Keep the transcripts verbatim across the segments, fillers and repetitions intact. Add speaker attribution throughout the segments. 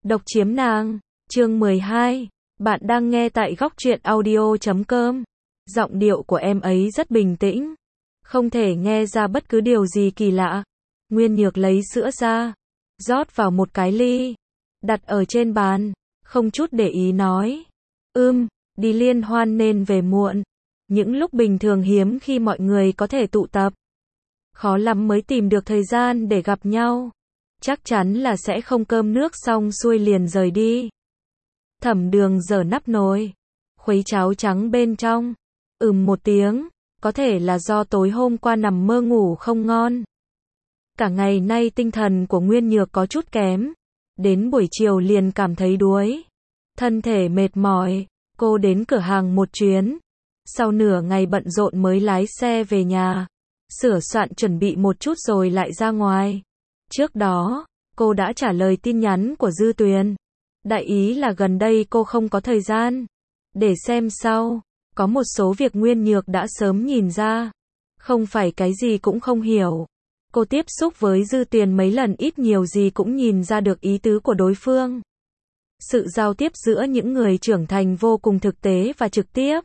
Speaker 1: Độc chiếm nàng, chương mười hai. Bạn đang nghe tại góc truyện audio chấm com. Giọng điệu của em ấy rất bình tĩnh, không thể nghe ra bất cứ điều gì kỳ lạ. Nguyên Nhược lấy sữa ra, rót vào một cái ly, đặt ở trên bàn, không chút để ý nói: "Ừm, đi liên hoan nên về muộn. Những lúc bình thường hiếm khi mọi người có thể tụ tập. Khó lắm mới tìm được thời gian để gặp nhau. Chắc chắn là sẽ không cơm nước xong xuôi liền rời đi." Thẩm Đường giở nắp nồi, khuấy cháo trắng bên trong. Ừm một tiếng, có thể là do tối hôm qua nằm mơ ngủ không ngon. Cả ngày nay tinh thần của Nguyên Nhược có chút kém, đến buổi chiều liền cảm thấy đuối, thân thể mệt mỏi. Cô đến cửa hàng một chuyến, sau nửa ngày bận rộn mới lái xe về nhà, sửa soạn chuẩn bị một chút rồi lại ra ngoài. Trước đó, cô đã trả lời tin nhắn của Dư Tuyền, đại ý là gần đây cô không có thời gian, để xem sau. Có một số việc Nguyên Nhược đã sớm nhìn ra, không phải cái gì cũng không hiểu. Cô tiếp xúc với Dư Tuyền mấy lần ít nhiều gì cũng nhìn ra được ý tứ của đối phương. Sự giao tiếp giữa những người trưởng thành vô cùng thực tế và trực tiếp,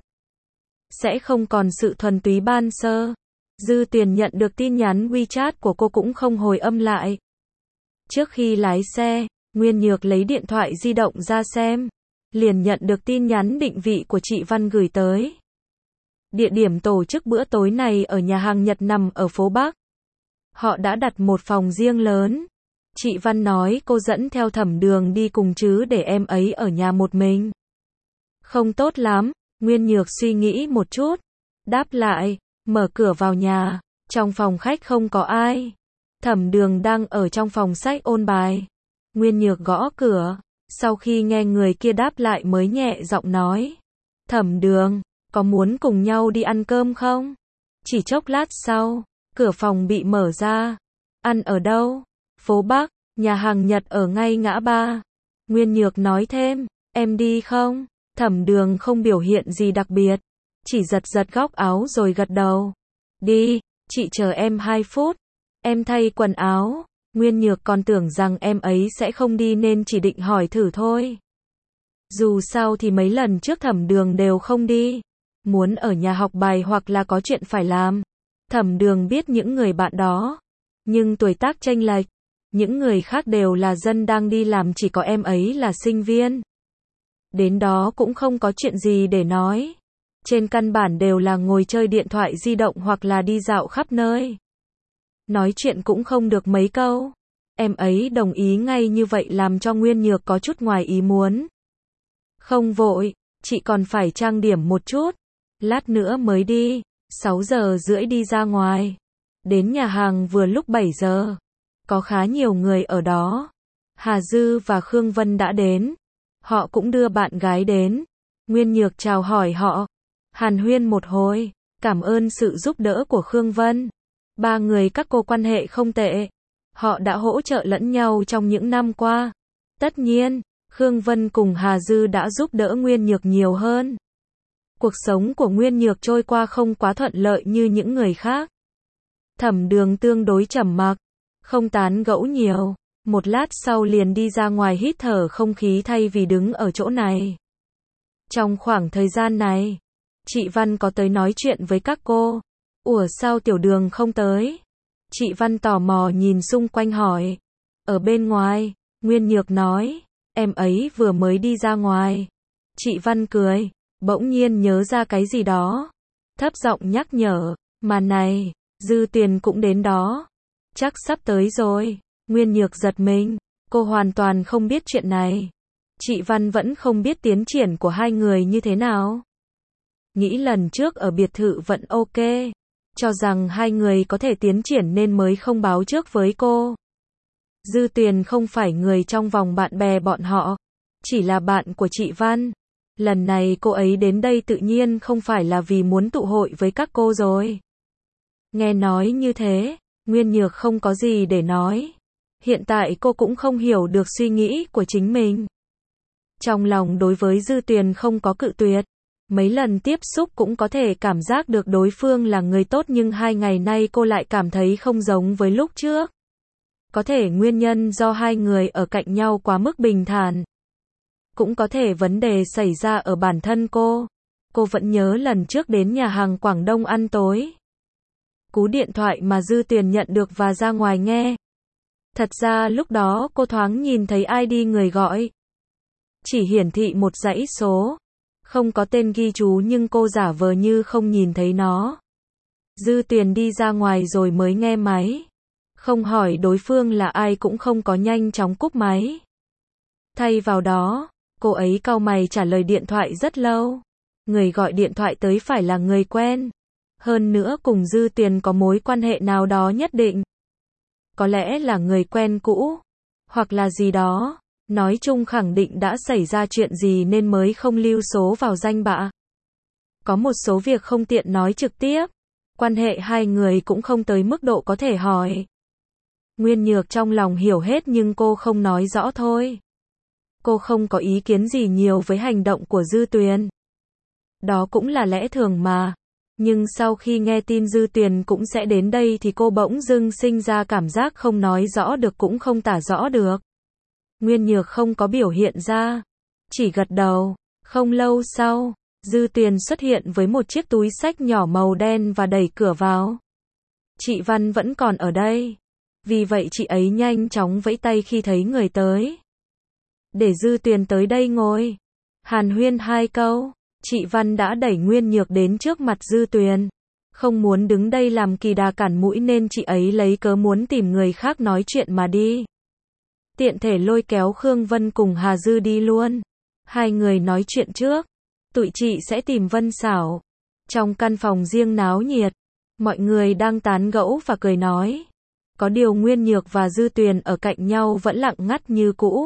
Speaker 1: sẽ không còn sự thuần túy ban sơ. Dư Tuyền nhận được tin nhắn WeChat của cô cũng không hồi âm lại. Trước khi lái xe, Nguyên Nhược lấy điện thoại di động ra xem, liền nhận được tin nhắn định vị của chị Văn gửi tới. Địa điểm tổ chức bữa tối này ở nhà hàng Nhật nằm ở phố Bắc. Họ đã đặt một phòng riêng lớn. Chị Văn nói cô dẫn theo Thẩm Đường đi cùng chứ để em ấy ở nhà một mình không tốt lắm. Nguyên Nhược suy nghĩ một chút, đáp lại, mở cửa vào nhà, trong phòng khách không có ai. Thẩm Đường đang ở trong phòng sách ôn bài. Nguyên Nhược gõ cửa, sau khi nghe người kia đáp lại mới nhẹ giọng nói: "Thẩm Đường, có muốn cùng nhau đi ăn cơm không?" Chỉ chốc lát sau, cửa phòng bị mở ra. "Ăn ở đâu?" "Phố Bắc, nhà hàng Nhật ở ngay ngã ba." Nguyên Nhược nói thêm, "Em đi không?" Thẩm Đường không biểu hiện gì đặc biệt, chỉ giật giật góc áo rồi gật đầu. "Đi, chị chờ em hai phút. Em thay quần áo." Nguyên Nhược còn tưởng rằng em ấy sẽ không đi nên chỉ định hỏi thử thôi. Dù sao thì mấy lần trước Thẩm Đường đều không đi, muốn ở nhà học bài hoặc là có chuyện phải làm. Thẩm Đường biết những người bạn đó, nhưng tuổi tác chênh lệch, những người khác đều là dân đang đi làm, chỉ có em ấy là sinh viên. Đến đó cũng không có chuyện gì để nói. Trên căn bản đều là ngồi chơi điện thoại di động hoặc là đi dạo khắp nơi. Nói chuyện cũng không được mấy câu. Em ấy đồng ý ngay như vậy làm cho Nguyên Nhược có chút ngoài ý muốn. "Không vội, chị còn phải trang điểm một chút. Lát nữa mới đi." Sáu giờ rưỡi đi ra ngoài. Đến nhà hàng vừa lúc bảy giờ. Có khá nhiều người ở đó. Hà Dư và Khương Vân đã đến. Họ cũng đưa bạn gái đến. Nguyên Nhược chào hỏi họ, hàn huyên một hồi, cảm ơn sự giúp đỡ của Khương Vân. Ba người các cô quan hệ không tệ. Họ đã hỗ trợ lẫn nhau trong những năm qua. Tất nhiên, Khương Vân cùng Hà Dư đã giúp đỡ Nguyên Nhược nhiều hơn. Cuộc sống của Nguyên Nhược trôi qua không quá thuận lợi như những người khác. Thẩm Đường tương đối trầm mặc, không tán gẫu nhiều. Một lát sau liền đi ra ngoài hít thở không khí thay vì đứng ở chỗ này. Trong khoảng thời gian này, chị Văn có tới nói chuyện với các cô. "Ủa sao Tiểu Đường không tới?" Chị Văn tò mò nhìn xung quanh hỏi. "Ở bên ngoài," Nguyên Nhược nói, "em ấy vừa mới đi ra ngoài." Chị Văn cười, bỗng nhiên nhớ ra cái gì đó, thấp giọng nhắc nhở, "Mà này, Dư Tuyền cũng đến đó. Chắc sắp tới rồi." Nguyên Nhược giật mình, cô hoàn toàn không biết chuyện này. Chị Văn vẫn không biết tiến triển của hai người như thế nào. Nghĩ lần trước ở biệt thự vẫn ok, cho rằng hai người có thể tiến triển nên mới không báo trước với cô. Dư Tuyền không phải người trong vòng bạn bè bọn họ, chỉ là bạn của chị Văn. Lần này cô ấy đến đây tự nhiên không phải là vì muốn tụ hội với các cô rồi. Nghe nói như thế, Nguyên Nhược không có gì để nói. Hiện tại cô cũng không hiểu được suy nghĩ của chính mình. Trong lòng đối với Dư Tuyền không có cự tuyệt. Mấy lần tiếp xúc cũng có thể cảm giác được đối phương là người tốt, nhưng hai ngày nay cô lại cảm thấy không giống với lúc trước. Có thể nguyên nhân do hai người ở cạnh nhau quá mức bình thản. Cũng có thể vấn đề xảy ra ở bản thân cô. Cô vẫn nhớ lần trước đến nhà hàng Quảng Đông ăn tối. Cú điện thoại mà Dư Tuyền nhận được và ra ngoài nghe. Thật ra lúc đó cô thoáng nhìn thấy i đê người gọi. Chỉ hiển thị một dãy số. Không có tên ghi chú nhưng cô giả vờ như không nhìn thấy nó. Dư Tuyền đi ra ngoài rồi mới nghe máy. Không hỏi đối phương là ai cũng không có nhanh chóng cúp máy. Thay vào đó, cô ấy cau mày trả lời điện thoại rất lâu. Người gọi điện thoại tới phải là người quen. Hơn nữa cùng Dư Tuyền có mối quan hệ nào đó nhất định. Có lẽ là người quen cũ. Hoặc là gì đó. Nói chung khẳng định đã xảy ra chuyện gì nên mới không lưu số vào danh bạ. Có một số việc không tiện nói trực tiếp. Quan hệ hai người cũng không tới mức độ có thể hỏi. Nguyên Nhược trong lòng hiểu hết nhưng cô không nói rõ thôi. Cô không có ý kiến gì nhiều với hành động của Dư Tuyền. Đó cũng là lẽ thường mà. Nhưng sau khi nghe tin Dư Tuyền cũng sẽ đến đây thì cô bỗng dưng sinh ra cảm giác không nói rõ được cũng không tả rõ được. Nguyên Nhược không có biểu hiện ra. Chỉ gật đầu. Không lâu sau, Dư Tuyền xuất hiện với một chiếc túi xách nhỏ màu đen và đẩy cửa vào. Chị Văn vẫn còn ở đây. Vì vậy chị ấy nhanh chóng vẫy tay khi thấy người tới. Để Dư Tuyền tới đây ngồi. Hàn huyên hai câu. Chị Văn đã đẩy Nguyên Nhược đến trước mặt Dư Tuyền. Không muốn đứng đây làm kỳ đà cản mũi nên chị ấy lấy cớ muốn tìm người khác nói chuyện mà đi. Tiện thể lôi kéo Khương Vân cùng Hà Dư đi luôn. Hai người nói chuyện trước. Tụi chị sẽ tìm Vân Xảo. Trong căn phòng riêng náo nhiệt. Mọi người đang tán gẫu và cười nói. Có điều Nguyên Nhược và Dư Tuyền ở cạnh nhau vẫn lặng ngắt như cũ.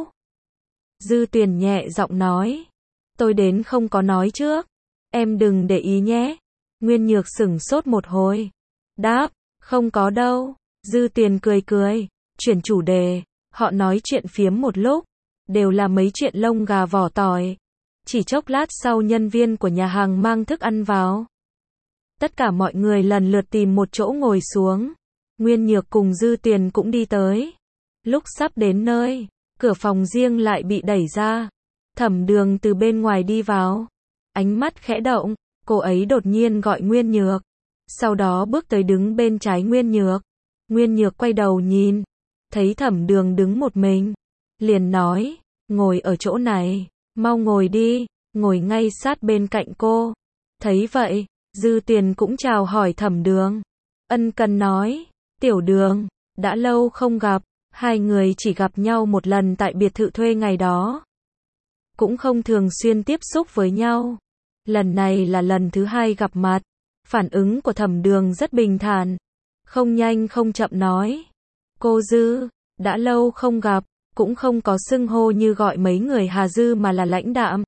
Speaker 1: Dư Tuyền nhẹ giọng nói. Tôi đến không có nói trước. Em đừng để ý nhé. Nguyên Nhược sửng sốt một hồi. Đáp, không có đâu. Dư Tuyền cười cười. Chuyển chủ đề. Họ nói chuyện phiếm một lúc. Đều là mấy chuyện lông gà vỏ tỏi. Chỉ chốc lát sau nhân viên của nhà hàng mang thức ăn vào. Tất cả mọi người lần lượt tìm một chỗ ngồi xuống. Nguyên Nhược cùng Dư Tuyền cũng đi tới. Lúc sắp đến nơi, cửa phòng riêng lại bị đẩy ra. Thẩm Đường từ bên ngoài đi vào. Ánh mắt khẽ động, cô ấy đột nhiên gọi Nguyên Nhược. Sau đó bước tới đứng bên trái Nguyên Nhược. Nguyên Nhược quay đầu nhìn. Thấy Thẩm Đường đứng một mình. Liền nói, ngồi ở chỗ này, mau ngồi đi, ngồi ngay sát bên cạnh cô. Thấy vậy, Dư Tuyền cũng chào hỏi Thẩm Đường. Ân cần nói, Tiểu Đường, đã lâu không gặp, hai người chỉ gặp nhau một lần tại biệt thự thuê ngày đó. Cũng không thường xuyên tiếp xúc với nhau. Lần này là lần thứ hai gặp mặt. Phản ứng của Thẩm Đường rất bình thản. Không nhanh không chậm nói. Cô Dư, đã lâu không gặp, cũng không có xưng hô như gọi mấy người Hà Dư mà là lãnh đạm.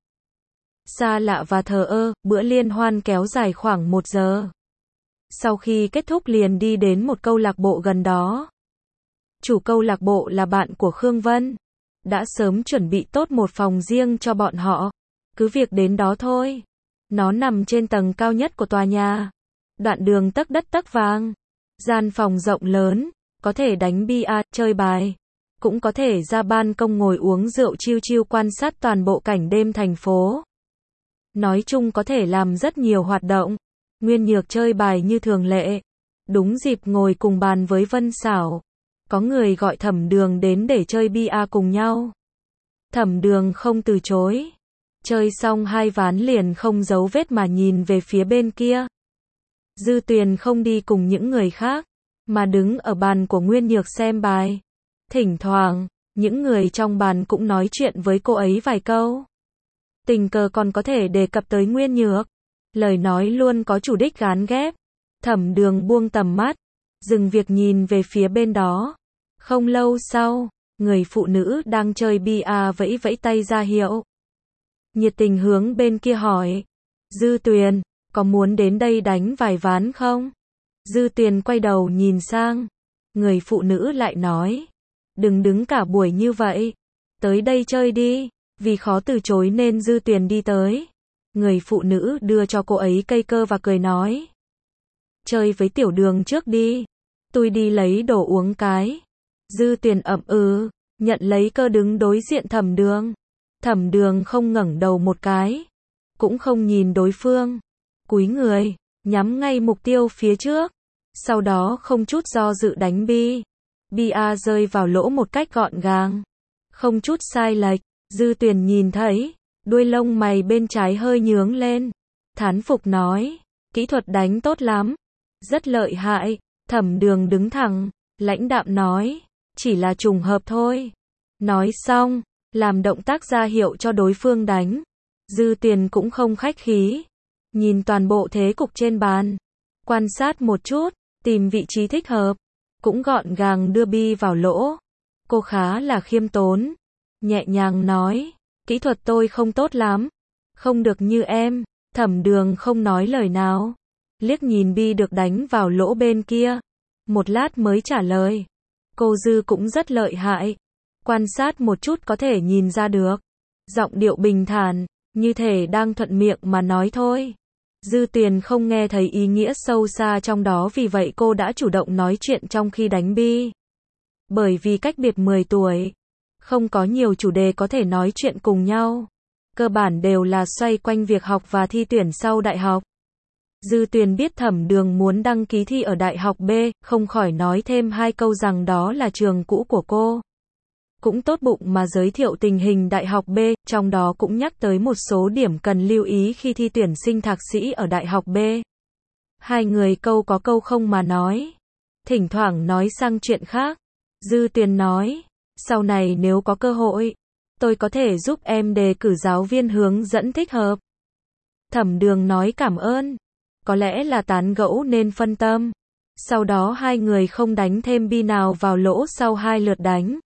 Speaker 1: Xa lạ và thờ ơ, bữa liên hoan kéo dài khoảng một giờ. Sau khi kết thúc liền đi đến một câu lạc bộ gần đó. Chủ câu lạc bộ là bạn của Khương Vân. Đã sớm chuẩn bị tốt một phòng riêng cho bọn họ. Cứ việc đến đó thôi. Nó nằm trên tầng cao nhất của tòa nhà. Đoạn đường tấc đất tấc vàng. Gian phòng rộng lớn. Có thể đánh bia, chơi bài. Cũng có thể ra ban công ngồi uống rượu chill chill quan sát toàn bộ cảnh đêm thành phố. Nói chung có thể làm rất nhiều hoạt động. Nguyên Nhược chơi bài như thường lệ. Đúng dịp ngồi cùng bàn với Vân Xảo. Có người gọi Thẩm Đường đến để chơi bia cùng nhau. Thẩm Đường không từ chối. Chơi xong hai ván liền không giấu vết mà nhìn về phía bên kia. Dư Tuyền không đi cùng những người khác, mà đứng ở bàn của Nguyên Nhược xem bài. Thỉnh thoảng, những người trong bàn cũng nói chuyện với cô ấy vài câu. Tình cờ còn có thể đề cập tới Nguyên Nhược. Lời nói luôn có chủ đích gán ghép. Thẩm Đường buông tầm mắt, dừng việc nhìn về phía bên đó. Không lâu sau, người phụ nữ đang chơi bia vẫy vẫy tay ra hiệu. Nhiệt tình hướng bên kia hỏi. Dư Tuyền, có muốn đến đây đánh vài ván không? Dư Tuyền quay đầu nhìn sang. Người phụ nữ lại nói. Đừng đứng cả buổi như vậy. Tới đây chơi đi. Vì khó từ chối nên Dư Tuyền đi tới. Người phụ nữ đưa cho cô ấy cây cơ và cười nói. Chơi với Tiểu Đường trước đi. Tôi đi lấy đồ uống cái. Dư Tuyền ậm ừ, nhận lấy cơ đứng đối diện Thẩm Đường. Thẩm Đường không ngẩng đầu một cái, cũng không nhìn đối phương, cúi người, nhắm ngay mục tiêu phía trước, sau đó không chút do dự đánh bi. Bia rơi vào lỗ một cách gọn gàng, không chút sai lệch. Dư Tuyền nhìn thấy, đuôi lông mày bên trái hơi nhướng lên, thán phục nói, kỹ thuật đánh tốt lắm, rất lợi hại. Thẩm Đường đứng thẳng, lãnh đạm nói, chỉ là trùng hợp thôi. Nói xong, làm động tác ra hiệu cho đối phương đánh. Dư Tuyền cũng không khách khí, nhìn toàn bộ thế cục trên bàn, quan sát một chút, tìm vị trí thích hợp, cũng gọn gàng đưa bi vào lỗ. Cô khá là khiêm tốn, nhẹ nhàng nói, kỹ thuật tôi không tốt lắm, không được như em. Thẩm Đường không nói lời nào, liếc nhìn bi được đánh vào lỗ bên kia, một lát mới trả lời, cô Dư cũng rất lợi hại, quan sát một chút có thể nhìn ra được. Giọng điệu bình thản, như thể đang thuận miệng mà nói thôi. Dư Tuyền không nghe thấy ý nghĩa sâu xa trong đó, vì vậy cô đã chủ động nói chuyện trong khi đánh bi. Bởi vì cách biệt mười tuổi, không có nhiều chủ đề có thể nói chuyện cùng nhau, cơ bản đều là xoay quanh việc học và thi tuyển sau đại học. Dư Tuyền biết Thẩm Đường muốn đăng ký thi ở Đại học B, không khỏi nói thêm hai câu rằng đó là trường cũ của cô. Cũng tốt bụng mà giới thiệu tình hình Đại học B, trong đó cũng nhắc tới một số điểm cần lưu ý khi thi tuyển sinh thạc sĩ ở Đại học B. Hai người câu có câu không mà nói, thỉnh thoảng nói sang chuyện khác. Dư Tuyền nói, sau này nếu có cơ hội, tôi có thể giúp em đề cử giáo viên hướng dẫn thích hợp. Thẩm Đường nói cảm ơn, có lẽ là tán gẫu nên phân tâm. Sau đó hai người không đánh thêm bi nào vào lỗ sau hai lượt đánh.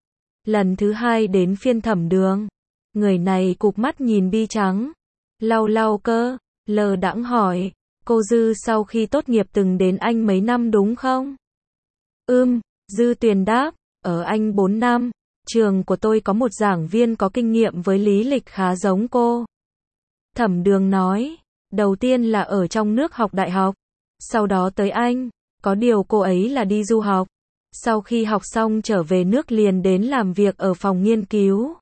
Speaker 1: Lần thứ hai đến phiên Thẩm Đường, người này cụp mắt nhìn bi trắng, lau lau cơ, lờ đãng hỏi, cô Dư sau khi tốt nghiệp từng đến Anh mấy năm đúng không? Ừm, Dư Tuyền đáp, ở Anh bốn năm, trường của tôi có một giảng viên có kinh nghiệm với lý lịch khá giống cô. Thẩm Đường nói, đầu tiên là ở trong nước học đại học, sau đó tới Anh, có điều cô ấy là đi du học. Sau khi học xong trở về nước liền đến làm việc ở phòng nghiên cứu.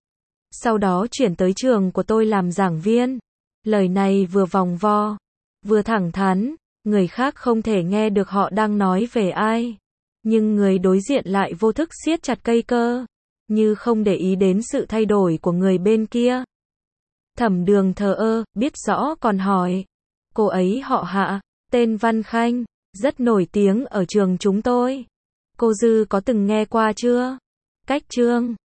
Speaker 1: Sau đó chuyển tới trường của tôi làm giảng viên. Lời này vừa vòng vo, vừa thẳng thắn, người khác không thể nghe được họ đang nói về ai. Nhưng người đối diện lại vô thức siết chặt cây cơ, như không để ý đến sự thay đổi của người bên kia. Thẩm Đường thờ ơ, biết rõ còn hỏi, cô ấy họ Hạ, tên Văn Khanh, rất nổi tiếng ở trường chúng tôi. Cô Dư có từng nghe qua chưa? Cách chương